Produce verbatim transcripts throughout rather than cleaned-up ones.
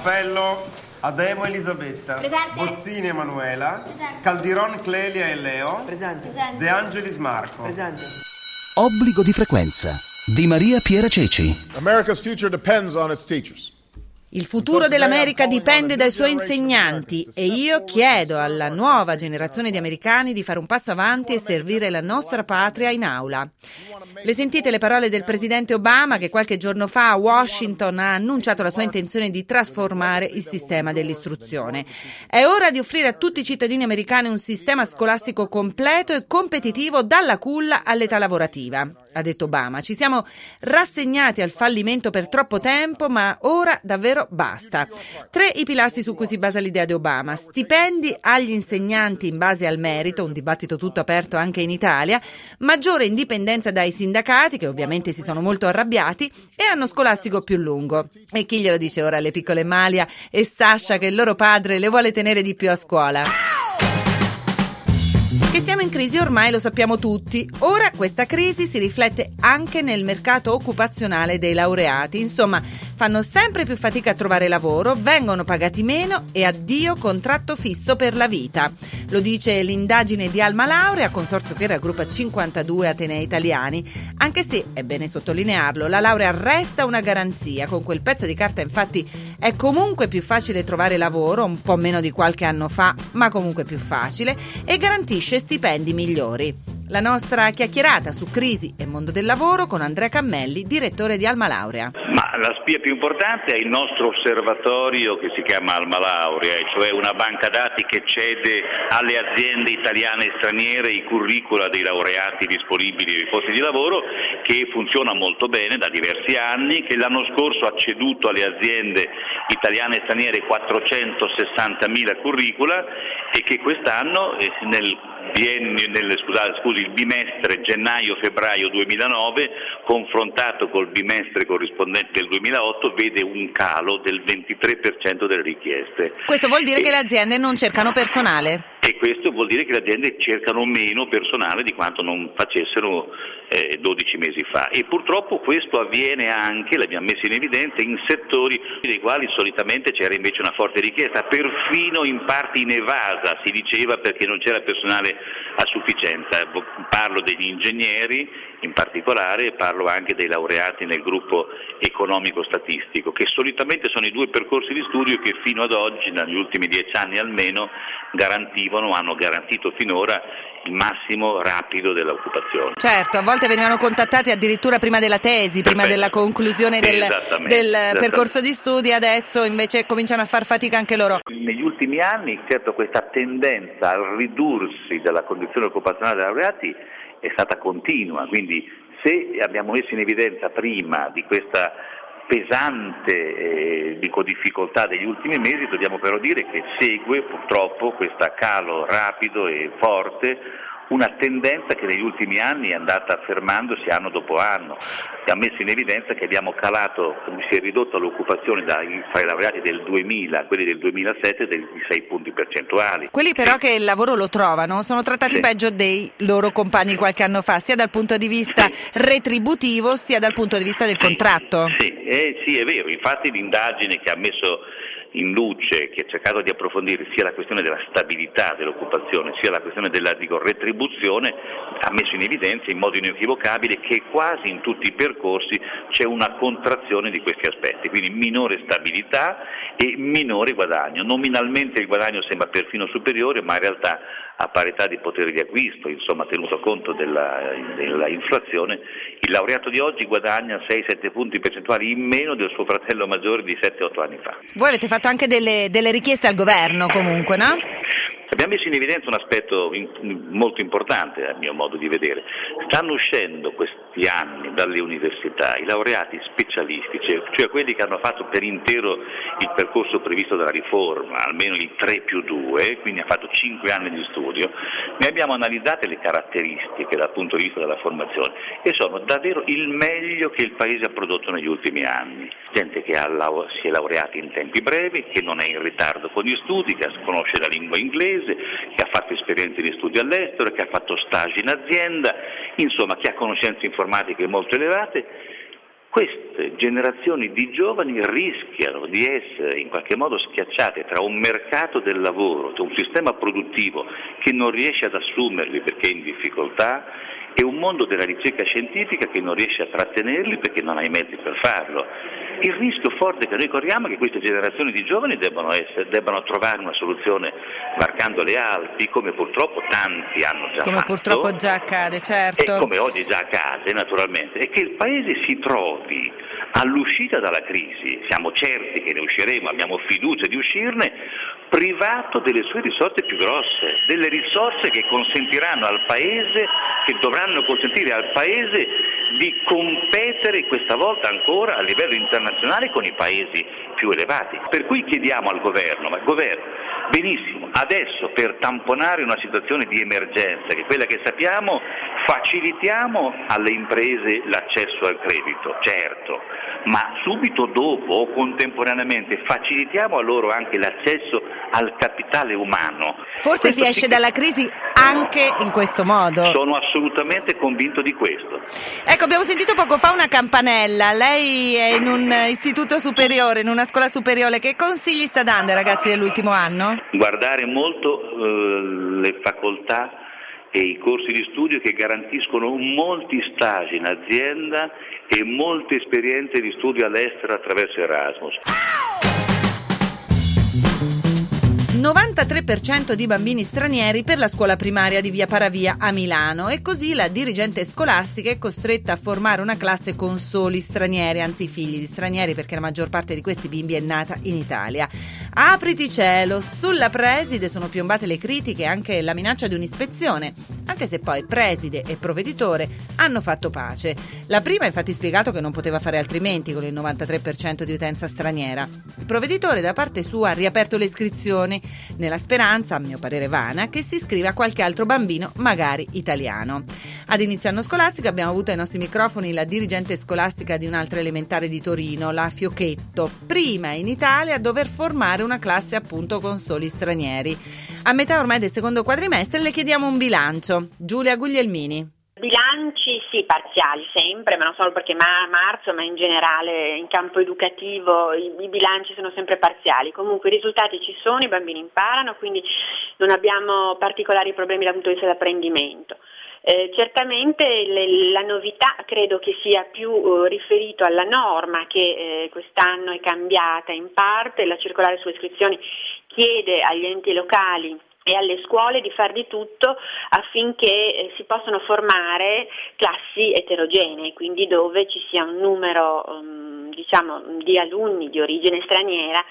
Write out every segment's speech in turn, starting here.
Appello Ademo Elisabetta. Presente. Bozzini Emanuela. Presente. Caldiron Clelia e Leo. Presente. Presente. De Angelis Marco. Presente. Obbligo di frequenza di Maria Piera Ceci. America's future depends on its teachers. Il futuro dell'America dipende dai suoi insegnanti e io chiedo alla nuova generazione di americani di fare un passo avanti e servire la nostra patria in aula. Le sentite le parole del presidente Obama che qualche giorno fa a Washington ha annunciato la sua intenzione di trasformare il sistema dell'istruzione. È ora di offrire a tutti i cittadini americani un sistema scolastico completo e competitivo dalla culla all'età lavorativa, ha detto Obama. Ci siamo rassegnati al fallimento per troppo tempo, ma ora davvero basta. Tre i pilastri su cui si basa l'idea di Obama: stipendi agli insegnanti in base al merito, un dibattito tutto aperto anche in Italia, maggiore indipendenza dai sindacati, che ovviamente si sono molto arrabbiati, e anno scolastico più lungo. E chi glielo dice ora alle piccole Malia e Sasha che il loro padre le vuole tenere di più a scuola? Che siamo in crisi ormai lo sappiamo tutti. Ora questa crisi si riflette anche nel mercato occupazionale dei laureati. Insomma, fanno sempre più fatica a trovare lavoro, vengono pagati meno e addio contratto fisso per la vita. Lo dice l'indagine di Alma Laurea, consorzio che raggruppa cinquantadue atenei italiani. Anche se, è bene sottolinearlo, la laurea resta una garanzia. Con quel pezzo di carta, infatti, è comunque più facile trovare lavoro, un po' meno di qualche anno fa, ma comunque più facile, e garantisce stipendi migliori. La nostra chiacchierata su crisi e mondo del lavoro con Andrea Cammelli, direttore di Alma Laurea. Ma la spia più importante è il nostro osservatorio che si chiama Alma Laurea, cioè una banca dati che cede alle aziende italiane e straniere i curricula dei laureati disponibili ai posti di lavoro, che funziona molto bene da diversi anni, che l'anno scorso ha ceduto alle aziende italiane e straniere quattrocentosessantamila curricula e che quest'anno eh, nel biennio, nel, scusate, scusi, il bimestre gennaio-febbraio duemilanove, confrontato col bimestre corrispondente del duemilaotto, vede un calo del ventitré per cento delle richieste. Questo vuol dire e, che le aziende non cercano personale? E questo vuol dire che le aziende cercano meno personale di quanto non facessero eh, dodici mesi fa. E purtroppo questo avviene anche, l'abbiamo messo in evidenza, in settori nei quali solitamente c'era invece una forte richiesta, perfino in parti inevasa, si diceva, perché non c'era personale a sufficienza. Parlo degli ingegneri in particolare e parlo anche dei laureati nel gruppo economico-statistico, che solitamente sono i due percorsi di studio che fino ad oggi, negli ultimi dieci anni almeno, garantivano, hanno garantito finora il massimo rapido dell'occupazione. Certo, a volte venivano contattati addirittura prima della tesi, prima Perfetto. della conclusione del, Esattamente, del esattamente. percorso di studi, adesso invece cominciano a far fatica anche loro. Negli ultimi anni, certo, questa tendenza al ridursi della condizione occupazionale dei laureati è stata continua, quindi se abbiamo messo in evidenza prima di questa pesante eh, dico, difficoltà degli ultimi mesi, dobbiamo però dire che segue purtroppo questo calo rapido e forte, una tendenza che negli ultimi anni è andata affermandosi anno dopo anno, che ha messo in evidenza che abbiamo calato, si è ridotta l'occupazione dai, fra i laureati del duemila a quelli del duemilasette di sei punti percentuali. Quelli però che il lavoro lo trovano sono trattati sì. peggio dei loro compagni qualche anno fa, sia dal punto di vista sì. retributivo sia dal punto di vista del sì. contratto. Sì, eh, sì, è vero, infatti l'indagine che ha messo in luce, che ha cercato di approfondire sia la questione della stabilità dell'occupazione sia la questione della dico, retribuzione, ha messo in evidenza in modo inequivocabile che quasi in tutti i percorsi c'è una contrazione di questi aspetti, quindi minore stabilità e minore guadagno. Nominalmente il guadagno sembra perfino superiore, ma in realtà a parità di potere di acquisto, insomma tenuto conto della, della inflazione, il laureato di oggi guadagna sei sette punti percentuali in meno del suo fratello maggiore di sette otto anni fa. Voi avete fatto anche delle, delle richieste al governo comunque, no? Abbiamo messo in evidenza un aspetto in, molto importante a mio modo di vedere. Stanno uscendo questi anni dalle università i laureati specialistici, cioè quelli che hanno fatto per intero il percorso previsto dalla riforma, almeno il tre più due, quindi hanno fatto cinque anni di studio. Ne abbiamo analizzate le caratteristiche dal punto di vista della formazione e sono davvero il meglio che il Paese ha prodotto negli ultimi anni. Gente che ha, si è laureata in tempi brevi, che non è in ritardo con gli studi, che conosce la lingua inglese, che ha fatto esperienze di studio all'estero, che ha fatto stage in azienda, insomma che ha conoscenze informatiche molto elevate, queste generazioni di giovani rischiano di essere in qualche modo schiacciate tra un mercato del lavoro, tra un sistema produttivo che non riesce ad assumerli perché è in difficoltà e un mondo della ricerca scientifica che non riesce a trattenerli perché non ha i mezzi per farlo. Il rischio forte che noi corriamo è che queste generazioni di giovani debbano, essere, debbano trovare una soluzione varcando le Alpi, come purtroppo tanti hanno già come fatto. Come purtroppo già accade, certo. E come oggi già accade, naturalmente, e che il Paese si trovi all'uscita dalla crisi, siamo certi che ne usciremo, abbiamo fiducia di uscirne, privato delle sue risorse più grosse, delle risorse che consentiranno al Paese, che dovranno consentire al Paese di competere questa volta ancora a livello internazionale con i paesi più elevati. Per cui chiediamo al governo, ma il governo, benissimo, adesso per tamponare una situazione di emergenza, che è quella che sappiamo, facilitiamo alle imprese l'accesso al credito, certo, ma subito dopo o contemporaneamente facilitiamo a loro anche l'accesso al capitale umano. Forse questo si esce sì che... dalla crisi anche in questo modo. Sono assolutamente convinto di questo. Ecco, abbiamo sentito poco fa una campanella. Lei è in un istituto superiore, in una scuola superiore. Che consigli sta dando ai ragazzi dell'ultimo anno? Guardare molto eh, le facoltà e i corsi di studio che garantiscono molti stage in azienda e molte esperienze di studio all'estero attraverso Erasmus. novantatré per cento di bambini stranieri per la scuola primaria di Via Paravia a Milano, e così la dirigente scolastica è costretta a formare una classe con soli stranieri, anzi figli di stranieri, perché la maggior parte di questi bimbi è nata in Italia. Apriti cielo, sulla preside sono piombate le critiche e anche la minaccia di un'ispezione, anche se poi preside e provveditore hanno fatto pace. La prima ha infatti spiegato che non poteva fare altrimenti con il novantatré per cento di utenza straniera. Il provveditore da parte sua ha riaperto le iscrizioni, nella speranza, a mio parere vana, che si iscriva qualche altro bambino, magari italiano. Ad inizio anno scolastico abbiamo avuto ai nostri microfoni la dirigente scolastica di un'altra elementare di Torino, la Fiocchetto, prima in Italia a dover formare una classe appunto con soli stranieri. A metà ormai del secondo quadrimestre le chiediamo un bilancio. Giulia Guglielmini. Bilanci sì, parziali sempre, ma non solo perché ma marzo, ma in generale in campo educativo i, i bilanci sono sempre parziali. Comunque i risultati ci sono, i bambini imparano, quindi non abbiamo particolari problemi dal punto di vista dell'apprendimento. Eh, certamente le, la novità credo che sia più eh, riferito alla norma che eh, quest'anno è cambiata in parte. La circolare sulle iscrizioni chiede agli enti locali e alle scuole di far di tutto affinché eh, si possano formare classi eterogenee, quindi dove ci sia un numero um, diciamo di alunni di origine straniera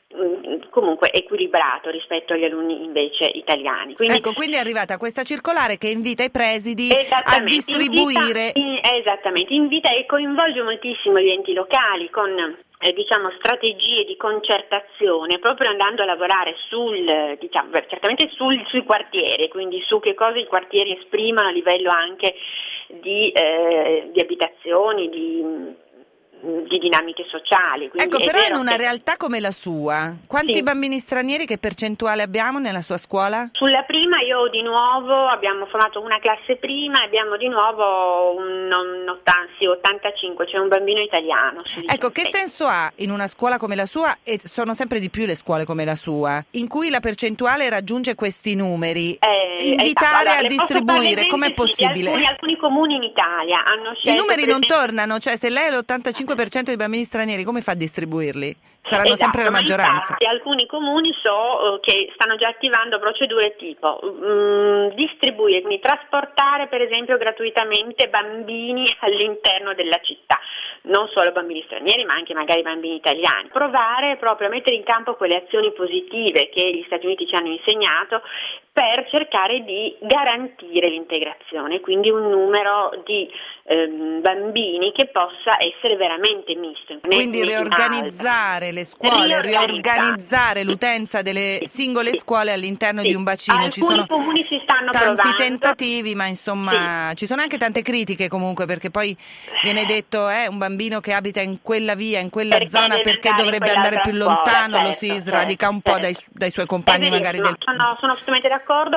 um, comunque equilibrato rispetto agli alunni invece italiani. Quindi, ecco, quindi è arrivata questa circolare che invita i presidi a distribuire. Invita, in, esattamente, invita e coinvolge moltissimo gli enti locali con Eh, diciamo strategie di concertazione, proprio andando a lavorare sul diciamo certamente sul, sui quartieri, quindi su che cosa i quartieri esprimono a livello anche di, eh, di abitazioni, di di dinamiche sociali. Ecco, però in una che... realtà come la sua, quanti sì. bambini stranieri, che percentuale abbiamo nella sua scuola? Sulla prima io di nuovo abbiamo formato una classe prima e abbiamo di nuovo un, un ottantacinque, cioè un bambino italiano. Ecco, che senso ha in una scuola come la sua, e sono sempre di più le scuole come la sua, in cui la percentuale raggiunge questi numeri, eh, invitare allora, a distribuire, com'è possibile? Alcuni, alcuni comuni in Italia hanno scelto... I numeri non tornano, cioè se lei è l'ottantacinque per cento dei bambini stranieri, come fa a distribuirli? Saranno esatto, sempre la maggioranza. Infatti, alcuni comuni so uh, che stanno già attivando procedure tipo um, distribuire, quindi trasportare per esempio gratuitamente bambini all'interno della città, non solo bambini stranieri ma anche magari bambini italiani. Provare proprio a mettere in campo quelle azioni positive che gli Stati Uniti ci hanno insegnato per cercare di garantire l'integrazione, quindi un numero di ehm, bambini che possa essere veramente misto. Quindi riorganizzare le scuole, riorganizzare l'utenza delle singole sì. scuole all'interno sì. di un bacino. Alcuni ci sono comuni si stanno tanti provando. tentativi, ma insomma sì. ci sono anche tante critiche comunque, perché poi viene detto è eh, un bambino che abita in quella via, in quella perché zona, perché dovrebbe andare più lontano, scuola, lo certo, si sradica certo, un po' certo. dai, dai suoi compagni magari del... No, sono assolutamente d'accordo.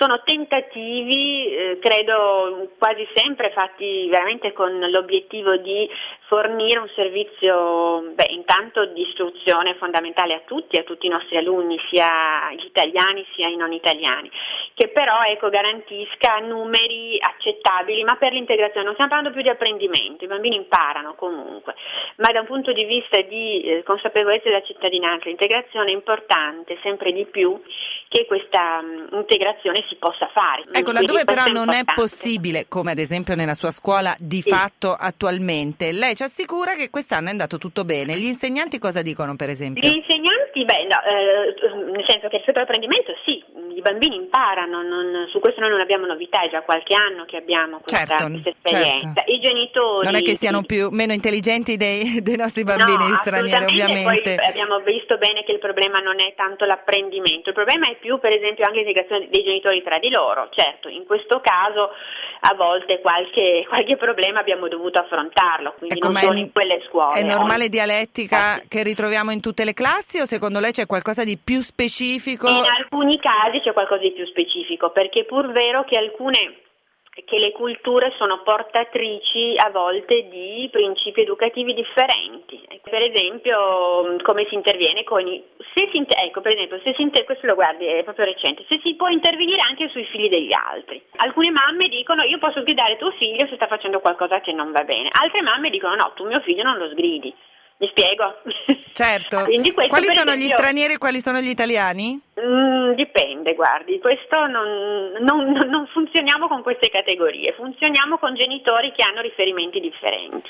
sono tentativi, eh, credo quasi sempre fatti veramente con l'obiettivo di fornire un servizio, beh, intanto di istruzione fondamentale a tutti, a tutti i nostri alunni, sia gli italiani sia i non italiani, che però ecco, garantisca numeri accettabili, ma per l'integrazione non stiamo parlando più di apprendimento, i bambini imparano comunque, ma da un punto di vista di eh, consapevolezza della cittadinanza, l'integrazione è importante sempre di più che questa mh, integrazione si possa fare. Ecco, Quindi laddove però questo è non è importante. possibile, come ad esempio nella sua scuola di Sì. fatto attualmente, lei ci assicura che quest'anno è andato tutto bene. Gli insegnanti cosa dicono, per esempio? Gli insegnanti, beh, no, eh, nel senso che rispetto all'apprendimento sì, i bambini imparano, non, su questo noi non abbiamo novità, è già qualche anno che abbiamo questa, Certo, questa esperienza. certo. I genitori... Non è che siano sì. più meno intelligenti dei, dei nostri bambini no, stranieri, ovviamente. Poi abbiamo visto bene che il problema non è tanto l'apprendimento, il problema è più per esempio anche l'integrazione dei genitori tra di loro. Certo, in questo caso a volte qualche, qualche problema abbiamo dovuto affrontarlo, quindi Ecco, non ma solo è, in quelle scuole. è normale Ogni- dialettica Eh, sì. che ritroviamo in tutte le classi, o secondo lei c'è qualcosa di più specifico? In alcuni casi c'è qualcosa di più specifico, perché è pur vero che alcune che le culture sono portatrici a volte di principi educativi differenti. Per esempio, come si interviene con i se si inter- ecco, per esempio, se si inter- questo lo guardi, è proprio recente, se si può intervenire anche sui figli degli altri. Alcune mamme dicono io posso sgridare tuo figlio se sta facendo qualcosa che non va bene. Altre mamme dicono no, tu mio figlio non lo sgridi. Mi spiego? Certo. Quindi questo, Quali per sono gli esempio, stranieri e quali sono gli italiani? Mm, dipende, guardi, questo non, non, non funzioniamo con queste categorie, funzioniamo con genitori che hanno riferimenti differenti.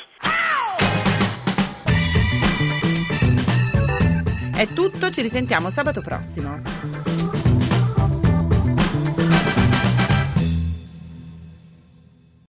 È tutto, ci risentiamo sabato prossimo.